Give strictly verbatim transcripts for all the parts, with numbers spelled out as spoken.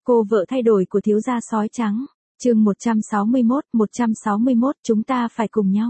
Cô vợ thay đổi của thiếu gia sói trắng. Chương một trăm sáu mươi mốt, một trăm sáu mươi mốt chúng ta phải cùng nhau.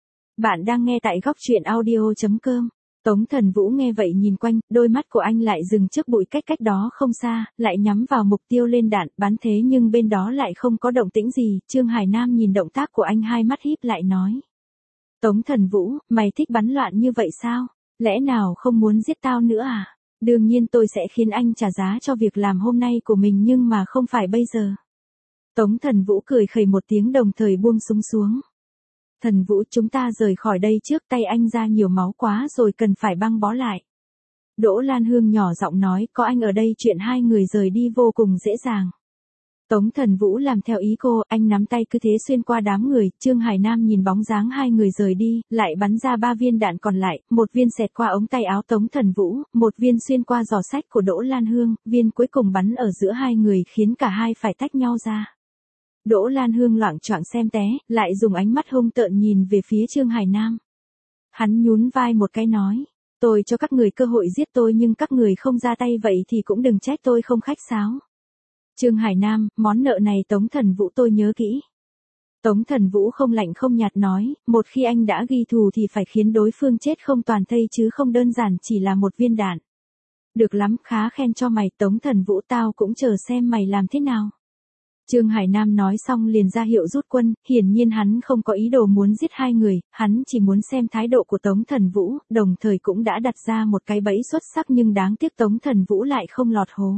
Bạn đang nghe tại góc truyện audio chấm com. Tống Thần Vũ nghe vậy nhìn quanh, đôi mắt của anh lại dừng trước bụi cách cách đó không xa, lại nhắm vào mục tiêu lên đạn, bắn thế nhưng bên đó lại không có động tĩnh gì. Trương Hải Nam nhìn động tác của anh hai mắt híp lại nói. Tống Thần Vũ, mày thích bắn loạn như vậy sao? Lẽ nào không muốn giết tao nữa à? Đương nhiên tôi sẽ khiến anh trả giá cho việc làm hôm nay của mình nhưng mà không phải bây giờ. Tống Thần Vũ cười khẩy một tiếng đồng thời buông súng xuống. Thần Vũ, chúng ta rời khỏi đây trước, tay anh ra nhiều máu quá rồi, cần phải băng bó lại. Đỗ Lan Hương nhỏ giọng nói, có anh ở đây chuyện hai người rời đi vô cùng dễ dàng. Tống Thần Vũ làm theo ý cô, anh nắm tay cứ thế xuyên qua đám người. Trương Hải Nam nhìn bóng dáng hai người rời đi, lại bắn ra ba viên đạn còn lại, một viên xẹt qua ống tay áo Tống Thần Vũ, một viên xuyên qua giỏ sách của Đỗ Lan Hương, viên cuối cùng bắn ở giữa hai người khiến cả hai phải tách nhau ra. Đỗ Lan Hương loạng choạng xem té, lại dùng ánh mắt hung tợn nhìn về phía Trương Hải Nam. Hắn nhún vai một cái nói, tôi cho các người cơ hội giết tôi nhưng các người không ra tay vậy thì cũng đừng trách tôi không khách sáo. Trương Hải Nam, món nợ này Tống Thần Vũ tôi nhớ kỹ. Tống Thần Vũ không lạnh không nhạt nói, một khi anh đã ghi thù thì phải khiến đối phương chết không toàn thây chứ không đơn giản chỉ là một viên đạn. Được lắm, khá khen cho mày Tống Thần Vũ, tao cũng chờ xem mày làm thế nào. Trương Hải Nam nói xong liền ra hiệu rút quân, hiển nhiên hắn không có ý đồ muốn giết hai người, hắn chỉ muốn xem thái độ của Tống Thần Vũ, đồng thời cũng đã đặt ra một cái bẫy xuất sắc nhưng đáng tiếc Tống Thần Vũ lại không lọt hố.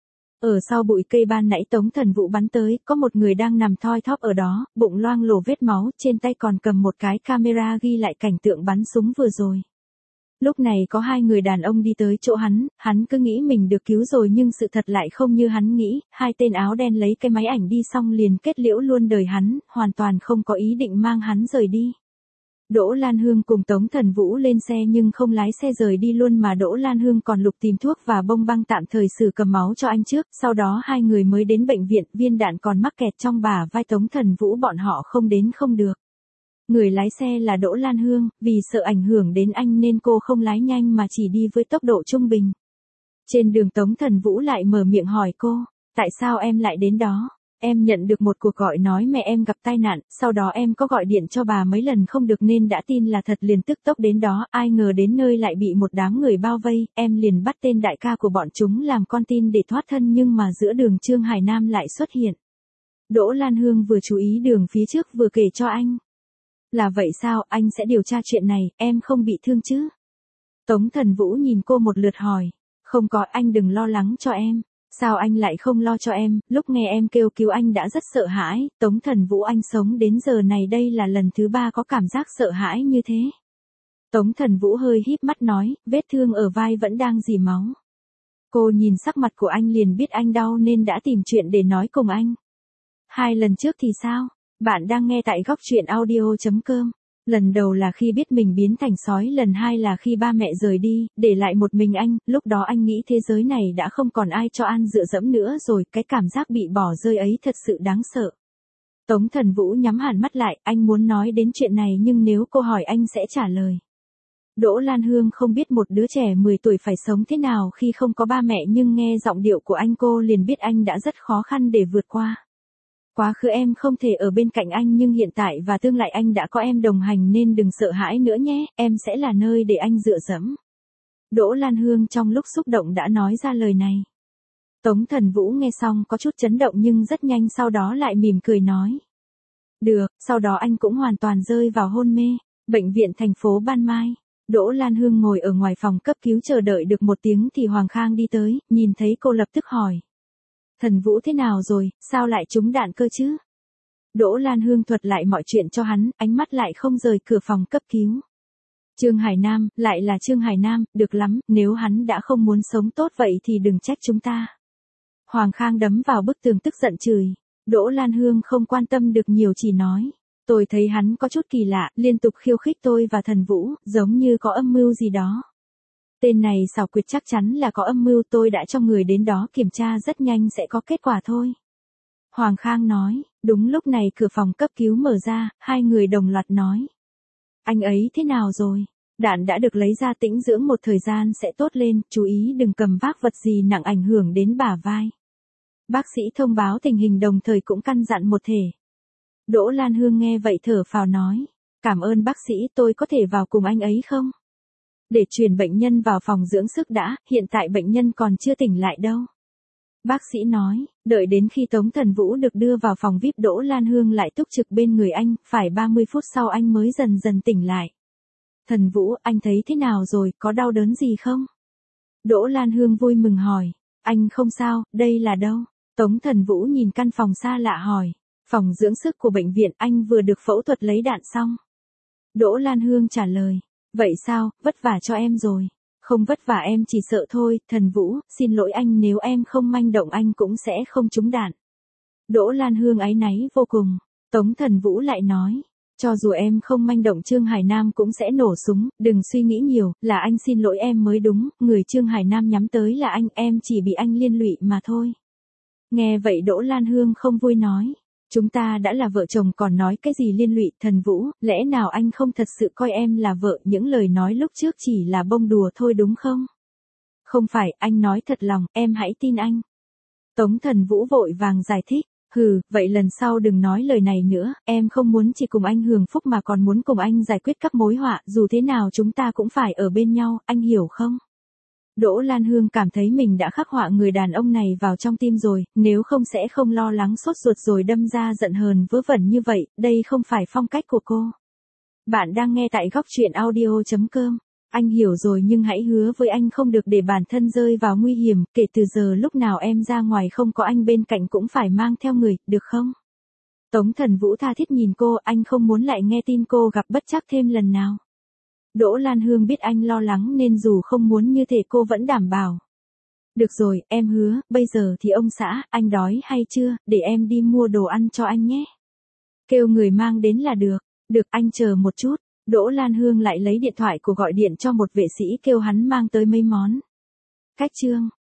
Ở sau bụi cây ban nãy Tống Thần Vũ bắn tới, có một người đang nằm thoi thóp ở đó, bụng loang lổ vết máu, trên tay còn cầm một cái camera ghi lại cảnh tượng bắn súng vừa rồi. Lúc này có hai người đàn ông đi tới chỗ hắn, hắn cứ nghĩ mình được cứu rồi nhưng sự thật lại không như hắn nghĩ, hai tên áo đen lấy cái máy ảnh đi xong liền kết liễu luôn đời hắn, hoàn toàn không có ý định mang hắn rời đi. Đỗ Lan Hương cùng Tống Thần Vũ lên xe nhưng không lái xe rời đi luôn mà Đỗ Lan Hương còn lục tìm thuốc và bông băng tạm thời xử cầm máu cho anh trước, sau đó hai người mới đến bệnh viện, viên đạn còn mắc kẹt trong bả vai Tống Thần Vũ, bọn họ không đến không được. Người lái xe là Đỗ Lan Hương, vì sợ ảnh hưởng đến anh nên cô không lái nhanh mà chỉ đi với tốc độ trung bình. Trên đường Tống Thần Vũ lại mở miệng hỏi cô, tại sao em lại đến đó? Em nhận được một cuộc gọi nói mẹ em gặp tai nạn, sau đó em có gọi điện cho bà mấy lần không được nên đã tin là thật liền tức tốc đến đó, ai ngờ đến nơi lại bị một đám người bao vây, em liền bắt tên đại ca của bọn chúng làm con tin để thoát thân nhưng mà giữa đường Trương Hải Nam lại xuất hiện. Đỗ Lan Hương vừa chú ý đường phía trước vừa kể cho anh. Là vậy sao, anh sẽ điều tra chuyện này, em không bị thương chứ? Tống Thần Vũ nhìn cô một lượt hỏi, không có, anh đừng lo lắng cho em. Sao anh lại không lo cho em, lúc nghe em kêu cứu anh đã rất sợ hãi, Tống Thần Vũ, anh sống đến giờ này đây là lần thứ ba có cảm giác sợ hãi như thế. Tống Thần Vũ hơi híp mắt nói, vết thương ở vai vẫn đang rỉ máu. Cô nhìn sắc mặt của anh liền biết anh đau nên đã tìm chuyện để nói cùng anh. Hai lần trước thì sao? Bạn đang nghe tại góc truyện audio chấm com. Lần đầu là khi biết mình biến thành sói, lần hai là khi ba mẹ rời đi, để lại một mình anh, lúc đó anh nghĩ thế giới này đã không còn ai cho ăn dựa dẫm nữa rồi, cái cảm giác bị bỏ rơi ấy thật sự đáng sợ. Tống Thần Vũ nhắm hẳn mắt lại, anh muốn nói đến chuyện này nhưng nếu cô hỏi anh sẽ trả lời. Đỗ Lan Hương không biết một đứa trẻ mười tuổi phải sống thế nào khi không có ba mẹ nhưng nghe giọng điệu của anh cô liền biết anh đã rất khó khăn để vượt qua. Quá khứ em không thể ở bên cạnh anh nhưng hiện tại và tương lai anh đã có em đồng hành nên đừng sợ hãi nữa nhé, em sẽ là nơi để anh dựa dẫm. Đỗ Lan Hương trong lúc xúc động đã nói ra lời này. Tống Thần Vũ nghe xong có chút chấn động nhưng rất nhanh sau đó lại mỉm cười nói. Được, sau đó anh cũng hoàn toàn rơi vào hôn mê. Bệnh viện thành phố Ban Mai. Đỗ Lan Hương ngồi ở ngoài phòng cấp cứu chờ đợi được một tiếng thì Hoàng Khang đi tới, nhìn thấy cô lập tức hỏi. Thần Vũ thế nào rồi, sao lại trúng đạn cơ chứ? Đỗ Lan Hương thuật lại mọi chuyện cho hắn, ánh mắt lại không rời cửa phòng cấp cứu. Trương Hải Nam, lại là Trương Hải Nam, được lắm, nếu hắn đã không muốn sống tốt vậy thì đừng trách chúng ta. Hoàng Khang đấm vào bức tường tức giận chửi. Đỗ Lan Hương không quan tâm được nhiều chỉ nói. Tôi thấy hắn có chút kỳ lạ, liên tục khiêu khích tôi và Thần Vũ, giống như có âm mưu gì đó. Tên này xảo quyệt chắc chắn là có âm mưu, tôi đã cho người đến đó kiểm tra rất nhanh sẽ có kết quả thôi. Hoàng Khang nói, đúng lúc này cửa phòng cấp cứu mở ra, hai người đồng loạt nói. Anh ấy thế nào rồi? Đạn đã được lấy ra tĩnh dưỡng một thời gian sẽ tốt lên, chú ý đừng cầm vác vật gì nặng ảnh hưởng đến bả vai. Bác sĩ thông báo tình hình đồng thời cũng căn dặn một thể. Đỗ Lan Hương nghe vậy thở phào nói. Cảm ơn bác sĩ, tôi có thể vào cùng anh ấy không? Để chuyển bệnh nhân vào phòng dưỡng sức đã, hiện tại bệnh nhân còn chưa tỉnh lại đâu. Bác sĩ nói, đợi đến khi Tống Thần Vũ được đưa vào phòng vi ai pi Đỗ Lan Hương lại túc trực bên người anh, phải ba mươi phút sau anh mới dần dần tỉnh lại. Thần Vũ, anh thấy thế nào rồi, có đau đớn gì không? Đỗ Lan Hương vui mừng hỏi, anh không sao, đây là đâu? Tống Thần Vũ nhìn căn phòng xa lạ hỏi, phòng dưỡng sức của bệnh viện, anh vừa được phẫu thuật lấy đạn xong. Đỗ Lan Hương trả lời, vậy sao, vất vả cho em rồi. Không vất vả, em chỉ sợ thôi. Thần Vũ, xin lỗi anh, nếu em không manh động anh cũng sẽ không trúng đạn. Đỗ Lan Hương áy náy vô cùng. Tống Thần Vũ lại nói, cho dù em không manh động Trương Hải Nam cũng sẽ nổ súng, đừng suy nghĩ nhiều, là anh xin lỗi em mới đúng, người Trương Hải Nam nhắm tới là anh, em chỉ bị anh liên lụy mà thôi. Nghe vậy Đỗ Lan Hương không vui nói, chúng ta đã là vợ chồng còn nói cái gì liên lụy. Thần Vũ, lẽ nào anh không thật sự coi em là vợ, những lời nói lúc trước chỉ là bông đùa thôi đúng không? Không phải, anh nói thật lòng, em hãy tin anh. Tống Thần Vũ vội vàng giải thích, hừ, vậy lần sau đừng nói lời này nữa, em không muốn chỉ cùng anh hưởng phúc mà còn muốn cùng anh giải quyết các mối họa, dù thế nào chúng ta cũng phải ở bên nhau, anh hiểu không? Đỗ Lan Hương cảm thấy mình đã khắc họa người đàn ông này vào trong tim rồi, nếu không sẽ không lo lắng sốt ruột rồi đâm ra giận hờn vớ vẩn như vậy, đây không phải phong cách của cô. Bạn đang nghe tại góc truyện audio chấm com. Anh hiểu rồi nhưng hãy hứa với anh không được để bản thân rơi vào nguy hiểm, kể từ giờ lúc nào em ra ngoài không có anh bên cạnh cũng phải mang theo người, được không? Tống Thần Vũ tha thiết nhìn cô, anh không muốn lại nghe tin cô gặp bất trắc thêm lần nào. Đỗ Lan Hương biết anh lo lắng nên dù không muốn như thế cô vẫn đảm bảo. Được rồi, em hứa, bây giờ thì ông xã, anh đói hay chưa, để em đi mua đồ ăn cho anh nhé. Kêu người mang đến là được. Được, anh chờ một chút. Đỗ Lan Hương lại lấy điện thoại của gọi điện cho một vệ sĩ kêu hắn mang tới mấy món. Cách chương